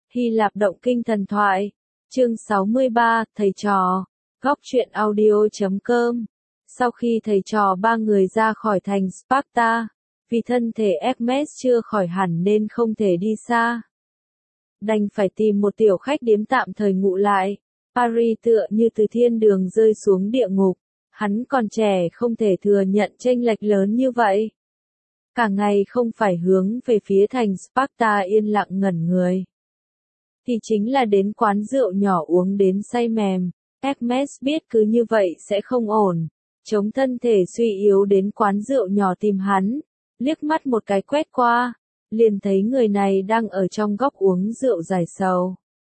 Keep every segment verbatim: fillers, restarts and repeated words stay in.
Hy Lạp động kinh thần thoại. Chương sáu mươi ba, thầy trò. Góc truyện audio chấm com. Sau khi thầy trò ba người ra khỏi thành Sparta, vì thân thể Hermes chưa khỏi hẳn nên không thể đi xa, đành phải tìm một tiểu khách điếm tạm thời ngụ lại. Paris tựa như từ thiên đường rơi xuống địa ngục, hắn còn trẻ không thể thừa nhận chênh lệch lớn như vậy. Cả ngày không phải hướng về phía thành Sparta yên lặng ngẩn người, thì chính là đến quán rượu nhỏ uống đến say mềm. Hermes biết cứ như vậy sẽ không ổn, chống thân thể suy yếu đến quán rượu nhỏ tìm hắn, liếc mắt một cái quét qua, liền thấy người này đang ở trong góc uống rượu giải sầu.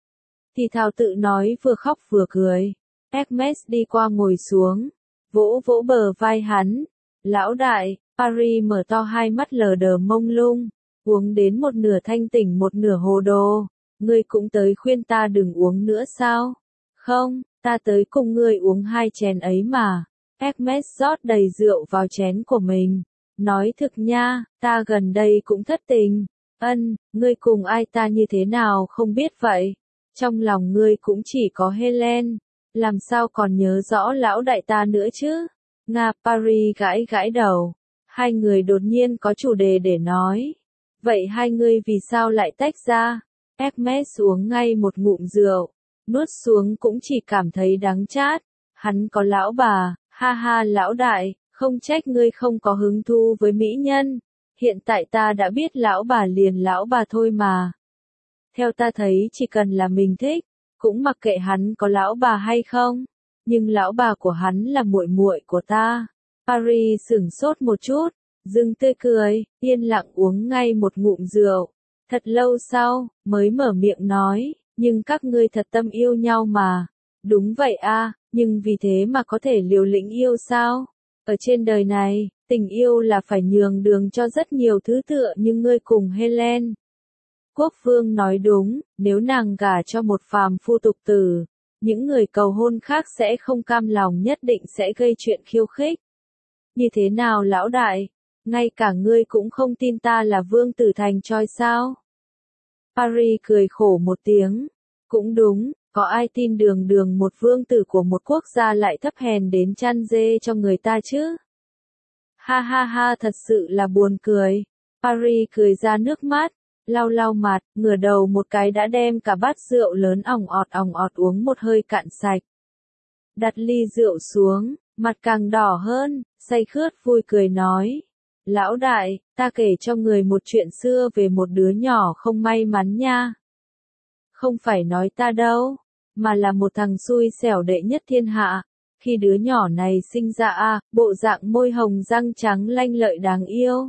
Thì thào tự nói vừa khóc vừa cười. Hermes đi qua ngồi xuống, vỗ vỗ bờ vai hắn. Lão đại. Paris mở to hai mắt lờ đờ mông lung, uống đến một nửa thanh tỉnh một nửa hồ đồ. Ngươi cũng tới khuyên ta đừng uống nữa sao? Không, ta tới cùng ngươi uống hai chén ấy mà. Hermes rót đầy rượu vào chén của mình. Nói thực nha, ta gần đây cũng thất tình. Ân, ngươi cùng ai ta như thế nào không biết vậy. Trong lòng ngươi cũng chỉ có Helen, làm sao còn nhớ rõ lão đại ta nữa chứ? Nga. Paris gãi gãi đầu. Hai người đột nhiên có chủ đề để nói. Vậy hai ngươi vì sao lại tách ra? Hermes uống ngay một ngụm rượu, nuốt xuống cũng chỉ cảm thấy đắng chát. Hắn có lão bà. Ha ha lão đại, không trách ngươi không có hứng thú với mỹ nhân. Hiện tại ta đã biết lão bà liền lão bà thôi mà. Theo ta thấy chỉ cần là mình thích, cũng mặc kệ hắn có lão bà hay không. Nhưng lão bà của hắn là muội muội của ta. Paris sửng sốt một chút, dừng tươi cười, yên lặng uống ngay một ngụm rượu. Thật lâu sau, mới mở miệng nói, nhưng các ngươi thật tâm yêu nhau mà. Đúng vậy a, nhưng vì thế mà có thể liều lĩnh yêu sao? Ở trên đời này, tình yêu là phải nhường đường cho rất nhiều thứ tựa như ngươi cùng Helen. Quốc vương nói đúng, nếu nàng gả cho một phàm phu tục tử, những người cầu hôn khác sẽ không cam lòng nhất định sẽ gây chuyện khiêu khích. Như thế nào lão đại? Ngay cả ngươi cũng không tin ta là vương tử thành Troy sao? Paris cười khổ một tiếng. Cũng đúng, có ai tin đường đường một vương tử của một quốc gia lại thấp hèn đến chăn dê cho người ta chứ? Ha ha ha, thật sự là buồn cười. Paris cười ra nước mắt, lau lau mặt, ngửa đầu một cái đã đem cả bát rượu lớn ỏng ọt ỏng ọt uống một hơi cạn sạch. Đặt ly rượu xuống, mặt càng đỏ hơn, say khướt vui cười nói. Lão đại, ta kể cho người một chuyện xưa về một đứa nhỏ không may mắn nha. Không phải nói ta đâu, mà là một thằng xui xẻo đệ nhất thiên hạ. Khi đứa nhỏ này sinh ra a, bộ dạng môi hồng răng trắng lanh lợi đáng yêu.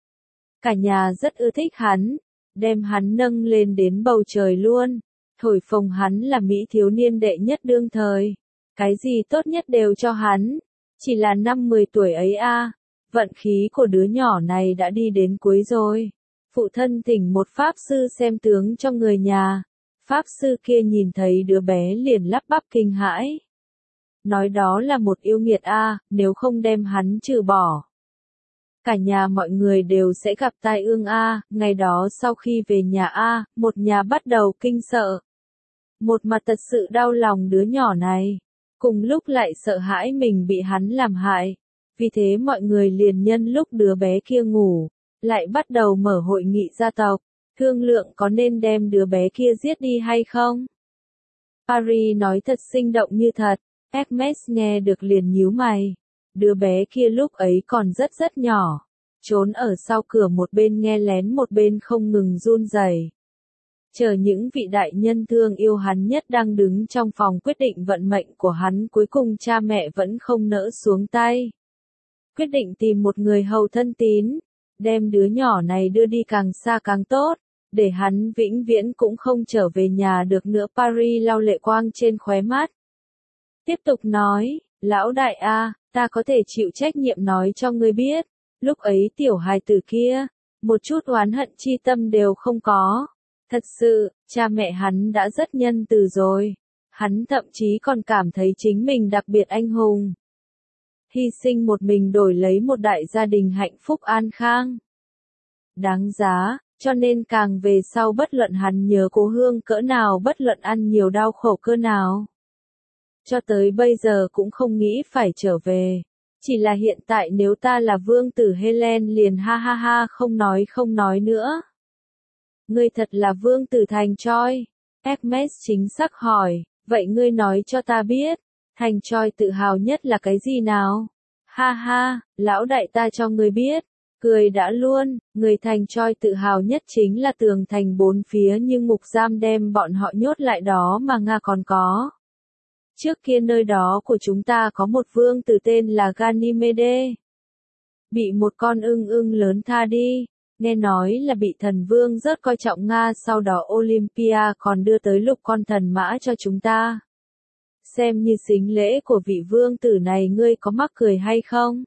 Cả nhà rất ưa thích hắn, đem hắn nâng lên đến bầu trời luôn, thổi phồng hắn là mỹ thiếu niên đệ nhất đương thời. Cái gì tốt nhất đều cho hắn, chỉ là năm mười tuổi ấy a, vận khí của đứa nhỏ này đã đi đến cuối rồi. Phụ thân thỉnh một pháp sư xem tướng cho người nhà. Pháp sư kia nhìn thấy đứa bé liền lắp bắp kinh hãi. Nói đó là một yêu nghiệt a, nếu không đem hắn trừ bỏ, cả nhà mọi người đều sẽ gặp tai ương a. Ngày đó sau khi về nhà a, một nhà bắt đầu kinh sợ. Một mặt thật sự đau lòng đứa nhỏ này, cùng lúc lại sợ hãi mình bị hắn làm hại. Vì thế mọi người liền nhân lúc đứa bé kia ngủ, lại bắt đầu mở hội nghị gia tộc, thương lượng có nên đem đứa bé kia giết đi hay không. Paris nói thật sinh động như thật. Hermes nghe được liền nhíu mày. Đứa bé kia lúc ấy còn rất rất nhỏ, trốn ở sau cửa một bên nghe lén một bên không ngừng run rẩy. Chờ những vị đại nhân thương yêu hắn nhất đang đứng trong phòng quyết định vận mệnh của hắn, cuối cùng cha mẹ vẫn không nỡ xuống tay. Quyết định tìm một người hầu thân tín, đem đứa nhỏ này đưa đi càng xa càng tốt, để hắn vĩnh viễn cũng không trở về nhà được nữa. Paris lau lệ quang trên khóe mắt. Tiếp tục nói, lão đại a, ta có thể chịu trách nhiệm nói cho ngươi biết, lúc ấy tiểu hài tử kia, một chút oán hận chi tâm đều không có. Thật sự, cha mẹ hắn đã rất nhân từ rồi. Hắn thậm chí còn cảm thấy chính mình đặc biệt anh hùng. Hy sinh một mình đổi lấy một đại gia đình hạnh phúc an khang. Đáng giá, Cho nên càng về sau bất luận hắn nhớ cố hương cỡ nào, bất luận ăn nhiều đau khổ cơ nào, cho tới bây giờ cũng không nghĩ phải trở về. Chỉ là hiện tại nếu ta là vương tử Helen liền ha ha ha không nói không nói nữa. Ngươi thật là vương tử thành Troy. Hermes chính xác hỏi, vậy ngươi nói cho ta biết, thành Troy tự hào nhất là cái gì nào? Ha ha, lão đại ta cho ngươi biết. Cười đã luôn, người thành Troy tự hào nhất chính là tường thành bốn phía như ngục giam đem bọn họ nhốt lại đó mà Nga còn có. Trước kia nơi đó của chúng ta có một vương tử tên là Ganymede. Bị một con ưng ưng lớn tha đi, nghe nói là bị thần vương rất coi trọng Nga, sau đó Olympia còn đưa tới lục con thần mã cho chúng ta. Xem như sính lễ của vị vương tử này, ngươi có mắc cười hay không?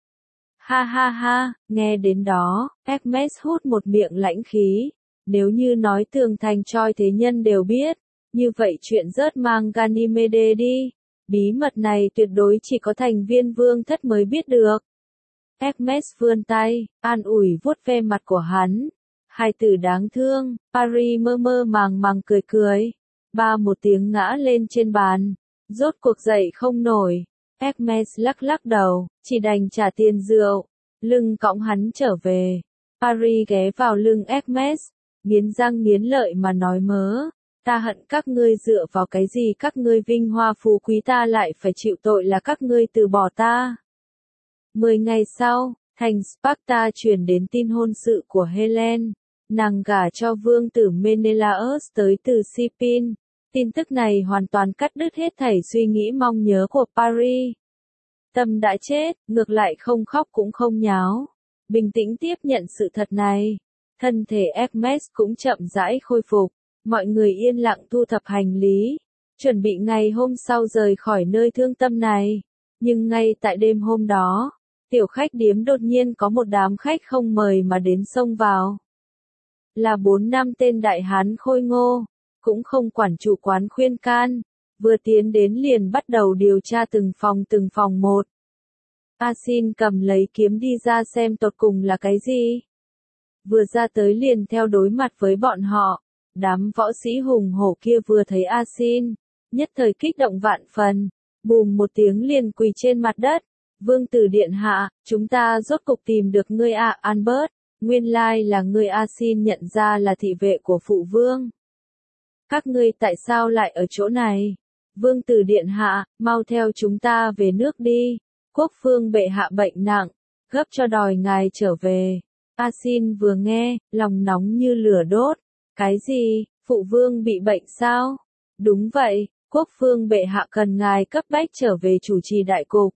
Ha ha ha, nghe đến đó, Hermes hút một miệng lãnh khí. Nếu như nói tường thành Troy thế nhân đều biết, như vậy chuyện rớt mang Ganymede đi, bí mật này tuyệt đối chỉ có thành viên vương thất mới biết được. Hermes vươn tay, an ủi vuốt ve mặt của hắn. Hai từ đáng thương, Paris mơ mơ màng màng cười cười. Ba một tiếng ngã lên trên bàn, rốt cuộc dậy không nổi. Hermes lắc lắc đầu, chỉ đành trả tiền rượu, lưng cõng hắn trở về. Paris ghé vào lưng Hermes, nghiến răng nghiến lợi mà nói mớ. Ta hận các ngươi, dựa vào cái gì các ngươi vinh hoa phú quý ta lại phải chịu tội là các ngươi từ bỏ ta. Mười ngày sau, thành Sparta truyền đến tin hôn sự của Helen. Nàng gả cho vương tử Menelaus tới từ Sipin. Tin tức này hoàn toàn cắt đứt hết thảy suy nghĩ mong nhớ của Paris. Tâm đã chết, ngược lại không khóc cũng không nháo. Bình tĩnh tiếp nhận sự thật này. Thân thể Hermes cũng chậm rãi khôi phục. Mọi người yên lặng thu thập hành lý, chuẩn bị ngày hôm sau rời khỏi nơi thương tâm này. Nhưng ngay tại đêm hôm đó, tiểu khách điếm đột nhiên có một đám khách không mời mà đến xông vào. Là bốn năm tên đại hán khôi ngô, cũng không quản chủ quán khuyên can, vừa tiến đến liền bắt đầu điều tra từng phòng từng phòng một. Asin cầm lấy kiếm đi ra xem tột cùng là cái gì. Vừa ra tới liền theo đối mặt với bọn họ. Đám võ sĩ hùng hổ kia vừa thấy Asin, nhất thời kích động vạn phần, bùm một tiếng liền quỳ trên mặt đất. Vương tử điện hạ, chúng ta rốt cục tìm được ngươi ạ, à, Albert, nguyên lai là ngươi. Asin nhận ra là thị vệ của phụ vương. Các ngươi tại sao lại ở chỗ này? Vương tử điện hạ, mau theo chúng ta về nước đi. Quốc phương bệ hạ bệnh nặng, gấp cho đòi ngài trở về. Asin vừa nghe, lòng nóng như lửa đốt. Cái gì, phụ vương bị bệnh sao? Đúng vậy, quốc phương bệ hạ cần ngài cấp bách trở về chủ trì đại cục.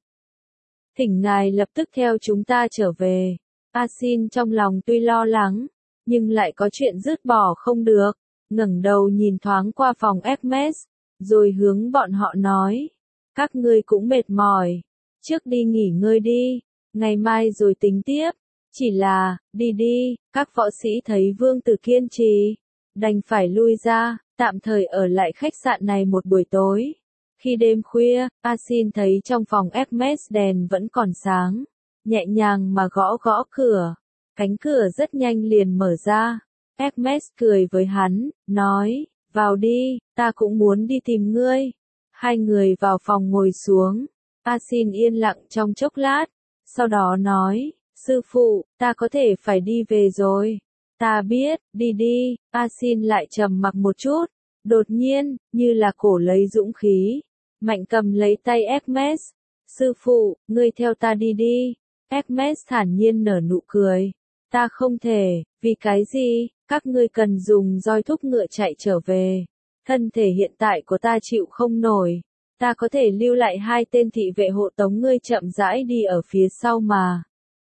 Thỉnh ngài lập tức theo chúng ta trở về. Asin trong lòng tuy lo lắng, nhưng lại có chuyện dứt bỏ không được, ngẩng đầu nhìn thoáng qua phòng Hermes, rồi hướng bọn họ nói. Các ngươi cũng mệt mỏi, trước đi nghỉ ngơi đi, ngày mai rồi tính tiếp. Chỉ là, đi đi, các võ sĩ thấy vương tử kiên trì, đành phải lui ra, tạm thời ở lại khách sạn này một buổi tối. Khi đêm khuya, Asin thấy trong phòng Hermes đèn vẫn còn sáng, nhẹ nhàng mà gõ gõ cửa. Cánh cửa rất nhanh liền mở ra. Hermes cười với hắn, nói, vào đi, ta cũng muốn đi tìm ngươi. Hai người vào phòng ngồi xuống. Asin yên lặng trong chốc lát, sau đó nói, sư phụ, ta có thể phải đi về rồi. Ta biết, đi đi. Asin lại trầm mặc một chút, đột nhiên, như là cổ lấy dũng khí, mạnh cầm lấy tay Hermes. Sư phụ, ngươi theo ta đi đi. Hermes thản nhiên nở nụ cười. Ta không thể, vì cái gì, các ngươi cần dùng roi thúc ngựa chạy trở về. Thân thể hiện tại của ta chịu không nổi. Ta có thể lưu lại hai tên thị vệ hộ tống ngươi chậm rãi đi ở phía sau mà.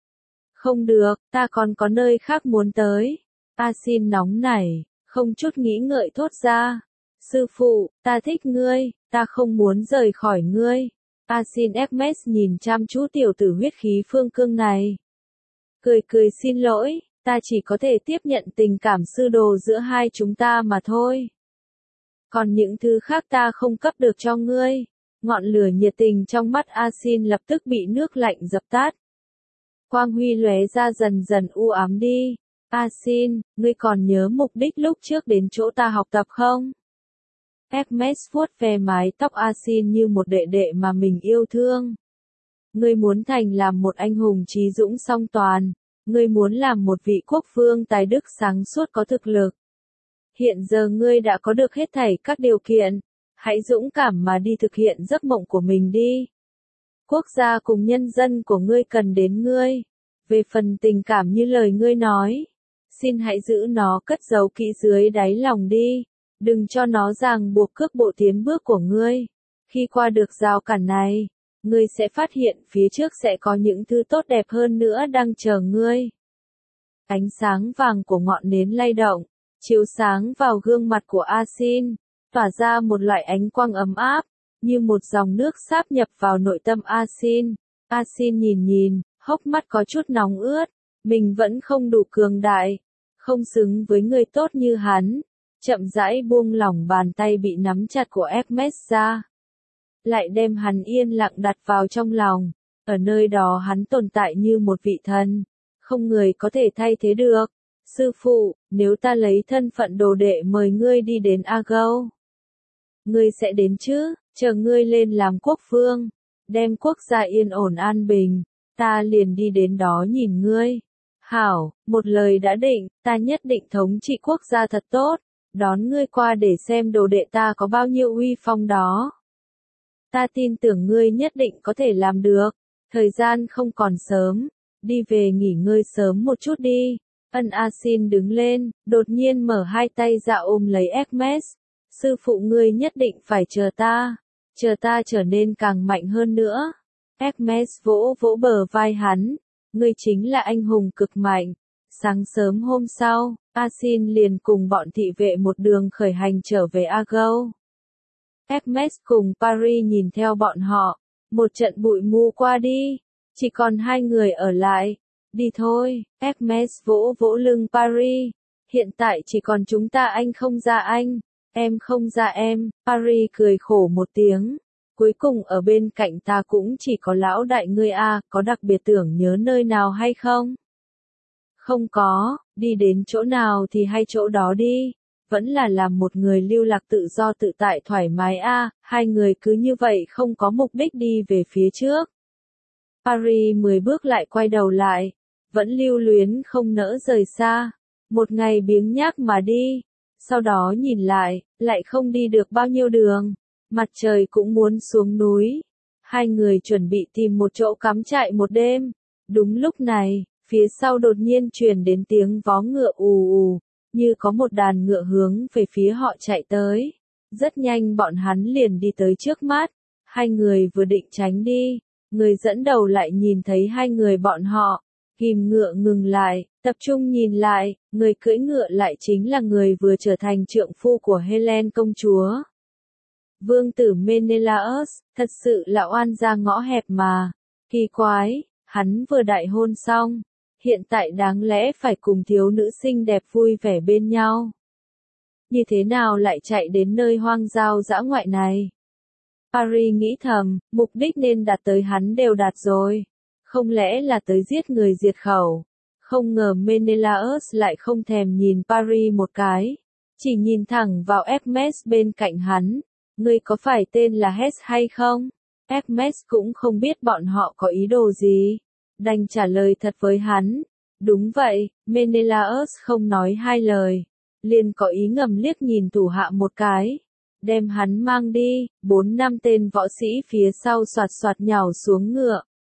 Không được, ta còn có nơi khác muốn tới. Asin nóng nảy, không chút nghĩ ngợi thốt ra. Sư phụ, ta thích ngươi, ta không muốn rời khỏi ngươi. Asin Hermes nhìn chăm chú tiểu tử huyết khí phương cương này. Cười cười xin lỗi, ta chỉ có thể tiếp nhận tình cảm sư đồ giữa hai chúng ta mà thôi. Còn những thứ khác ta không cấp được cho ngươi. Ngọn lửa nhiệt tình trong mắt Asin lập tức bị nước lạnh dập tắt. Quang huy lóe ra dần dần u ám đi. A xin, ngươi còn nhớ mục đích lúc trước đến chỗ ta học tập không? Hermes vuốt ve mái tóc A xin như một đệ đệ mà mình yêu thương. Ngươi muốn thành làm một anh hùng trí dũng song toàn. Ngươi muốn làm một vị quốc vương tài đức sáng suốt có thực lực. Hiện giờ ngươi đã có được hết thảy các điều kiện. Hãy dũng cảm mà đi thực hiện giấc mộng của mình đi. Quốc gia cùng nhân dân của ngươi cần đến ngươi. Về phần tình cảm như lời ngươi nói, xin hãy giữ nó cất giấu kỹ dưới đáy lòng đi. Đừng cho nó ràng buộc cước bộ tiến bước của ngươi. Khi qua được rào cản này, ngươi sẽ phát hiện phía trước sẽ có những thứ tốt đẹp hơn nữa đang chờ ngươi. Ánh sáng vàng của ngọn nến lay động, chiếu sáng vào gương mặt của A xin, tỏa ra một loại ánh quang ấm áp, như một dòng nước sáp nhập vào nội tâm A xin. A xin nhìn nhìn, hốc mắt có chút nóng ướt, mình vẫn không đủ cường đại, không xứng với người tốt như hắn. Chậm rãi buông lỏng bàn tay bị nắm chặt của Hermes ra. Lại đem hắn yên lặng đặt vào trong lòng. Ở nơi đó hắn tồn tại như một vị thần. Không người có thể thay thế được. Sư phụ, nếu ta lấy thân phận đồ đệ mời ngươi đi đến Agao, ngươi sẽ đến chứ, chờ ngươi lên làm quốc vương. Đem quốc gia yên ổn an bình. Ta liền đi đến đó nhìn ngươi. Hảo, một lời đã định, ta nhất định thống trị quốc gia thật tốt. Đón ngươi qua để xem đồ đệ ta có bao nhiêu uy phong đó. Ta tin tưởng ngươi nhất định có thể làm được. Thời gian không còn sớm. Đi về nghỉ ngơi sớm một chút đi. Ân A xin đứng lên, đột nhiên mở hai tay ra ôm lấy Hermes. Sư phụ ngươi nhất định phải chờ ta. Chờ ta trở nên càng mạnh hơn nữa. Hermes vỗ vỗ bờ vai hắn. Ngươi chính là anh hùng cực mạnh. Sáng sớm hôm sau, A xin liền cùng bọn thị vệ một đường khởi hành trở về Agao. Hermes cùng Paris nhìn theo bọn họ. Một trận bụi mù qua đi. Chỉ còn hai người ở lại. Đi thôi, Hermes vỗ vỗ lưng Paris. Hiện tại chỉ còn chúng ta, anh không ra anh, em không ra em. Paris cười khổ một tiếng. Cuối cùng ở bên cạnh ta cũng chỉ có lão đại ngươi a, có đặc biệt tưởng nhớ nơi nào hay không? Không có, đi đến chỗ nào thì hay chỗ đó đi. Vẫn là làm một người lưu lạc tự do tự tại thoải mái a. Hai người cứ như vậy không có mục đích đi về phía trước. Paris mười bước lại quay đầu lại. Vẫn lưu luyến không nỡ rời xa. Một ngày biếng nhác mà đi. Sau đó nhìn lại, lại không đi được bao nhiêu đường. Mặt trời cũng muốn xuống núi. Hai người chuẩn bị tìm một chỗ cắm trại một đêm. Đúng lúc này, phía sau đột nhiên truyền đến tiếng vó ngựa ù ù, như có một đàn ngựa hướng về phía họ chạy tới. Rất nhanh bọn hắn liền đi tới trước mắt. Hai người vừa định tránh đi, người dẫn đầu lại nhìn thấy hai người bọn họ. Kìm ngựa ngừng lại, tập trung nhìn lại, người cưỡi ngựa lại chính là người vừa trở thành trượng phu của Helen công chúa. Vương tử Menelaus, thật sự là oan gia ngõ hẹp mà. Kỳ quái, hắn vừa đại hôn xong, hiện tại đáng lẽ phải cùng thiếu nữ xinh đẹp vui vẻ bên nhau. Như thế nào lại chạy đến nơi hoang giao dã ngoại này? Paris nghĩ thầm, mục đích nên đạt tới hắn đều đạt rồi. Không lẽ là tới giết người diệt khẩu? Không ngờ Menelaus lại không thèm nhìn Paris một cái. Chỉ nhìn thẳng vào Hermes bên cạnh hắn. Ngươi có phải tên là Hes hay không? Hermes cũng không biết bọn họ có ý đồ gì. Đành trả lời thật với hắn. Đúng vậy, Menelaus không nói hai lời. Liền có ý ngầm liếc nhìn thủ hạ một cái. Đem hắn mang đi, bốn năm tên võ sĩ phía sau soạt soạt nhào xuống ngựa.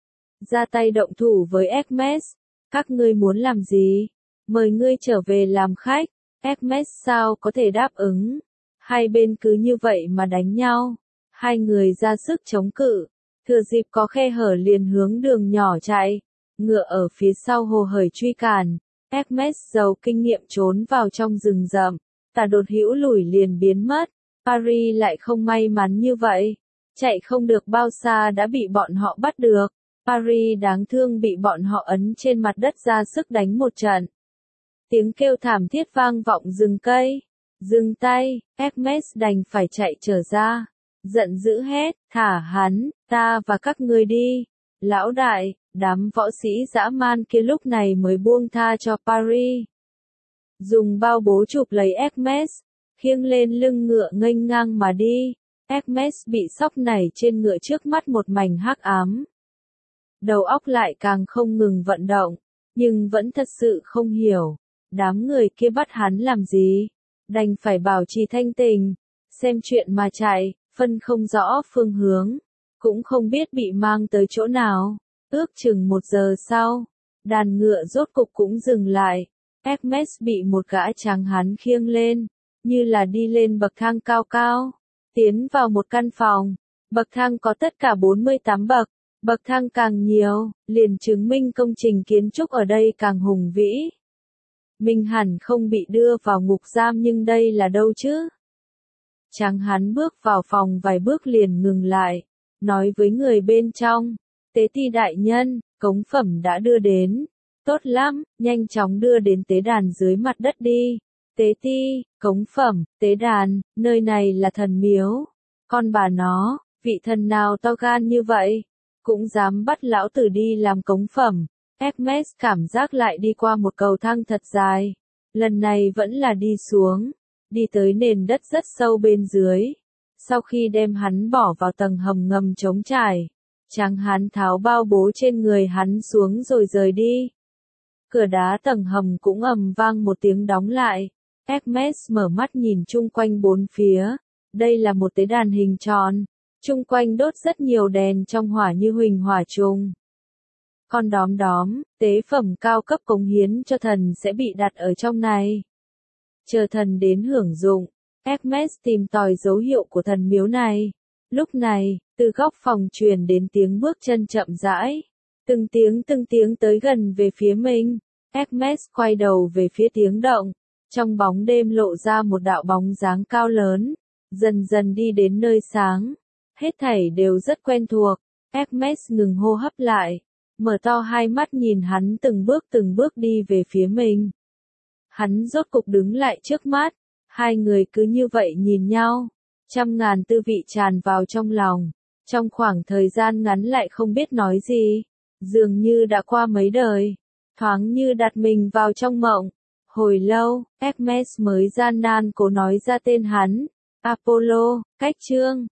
Ra tay động thủ với Hermes. Các ngươi muốn làm gì? Mời ngươi trở về làm khách. Hermes sao có thể đáp ứng? Hai bên cứ như vậy mà đánh nhau. Hai người ra sức chống cự. Thừa dịp có khe hở liền hướng đường nhỏ chạy. Ngựa ở phía sau hồ hởi truy cản. Hermes giàu kinh nghiệm trốn vào trong rừng rậm. Tà đột hữu lủi liền biến mất. Paris lại không may mắn như vậy. Chạy không được bao xa đã bị bọn họ bắt được. Paris đáng thương bị bọn họ ấn trên mặt đất ra sức đánh một trận. Tiếng kêu thảm thiết vang vọng rừng cây. Dừng tay, Hermes đành phải chạy trở ra. Giận dữ hét, thả hắn, ta và các ngươi đi. Lão đại, đám võ sĩ dã man kia lúc này mới buông tha cho Paris. dùng bao bố chụp lấy Hermes, khiêng lên lưng ngựa nghênh ngang mà đi. Hermes bị sóc nảy trên ngựa trước mắt một mảnh hắc ám. Đầu óc lại càng không ngừng vận động, nhưng vẫn thật sự không hiểu, đám người kia bắt hắn làm gì, đành phải bảo trì thanh tình, xem chuyện mà chạy, phân không rõ phương hướng, cũng không biết bị mang tới chỗ nào. Ước chừng một giờ sau, đàn ngựa rốt cục cũng dừng lại, Hermes bị một gã tráng hán khiêng lên, như là đi lên bậc thang cao cao, tiến vào một căn phòng, bậc thang có tất cả bốn mươi tám bậc. Bậc thang càng nhiều, liền chứng minh công trình kiến trúc ở đây càng hùng vĩ. Mình hẳn không bị đưa vào ngục giam nhưng đây là đâu chứ? Tráng hán bước vào phòng vài bước liền ngừng lại, nói với người bên trong, tế ti đại nhân, cống phẩm đã đưa đến. Tốt lắm, nhanh chóng đưa đến tế đàn dưới mặt đất đi. Tế ti, cống phẩm, tế đàn, nơi này là thần miếu. Con bà nó, vị thần nào to gan như vậy? Cũng dám bắt lão tử đi làm cống phẩm. Hermes cảm giác lại đi qua một cầu thang thật dài. Lần này vẫn là đi xuống, đi tới nền đất rất sâu bên dưới. Sau khi đem hắn bỏ vào tầng hầm ngầm trống trải, tráng hán tháo bao bố trên người hắn xuống rồi rời đi. Cửa đá tầng hầm cũng ầm vang một tiếng đóng lại. Hermes mở mắt nhìn chung quanh bốn phía. Đây là một tế đàn hình tròn. Chung quanh đốt rất nhiều đèn trong hỏa như huỳnh hỏa trùng. Con đóm đóm, tế phẩm cao cấp cống hiến cho thần sẽ bị đặt ở trong này. Chờ thần đến hưởng dụng, Hermes tìm tòi dấu hiệu của thần miếu này. Lúc này, từ góc phòng truyền đến tiếng bước chân chậm rãi. Từng tiếng từng tiếng tới gần về phía mình. Hermes quay đầu về phía tiếng động. Trong bóng đêm lộ ra một đạo bóng dáng cao lớn. Dần dần đi đến nơi sáng. Hết thảy đều rất quen thuộc. Hermes ngừng hô hấp lại, mở to hai mắt nhìn hắn từng bước từng bước đi về phía mình. Hắn rốt cục đứng lại trước mắt, hai người cứ như vậy nhìn nhau, trăm ngàn tư vị tràn vào trong lòng, trong khoảng thời gian ngắn lại không biết nói gì, dường như đã qua mấy đời, thoáng như đặt mình vào trong mộng. Hồi lâu, Hermes mới gian nan cố nói ra tên hắn, Apollo, cách chương.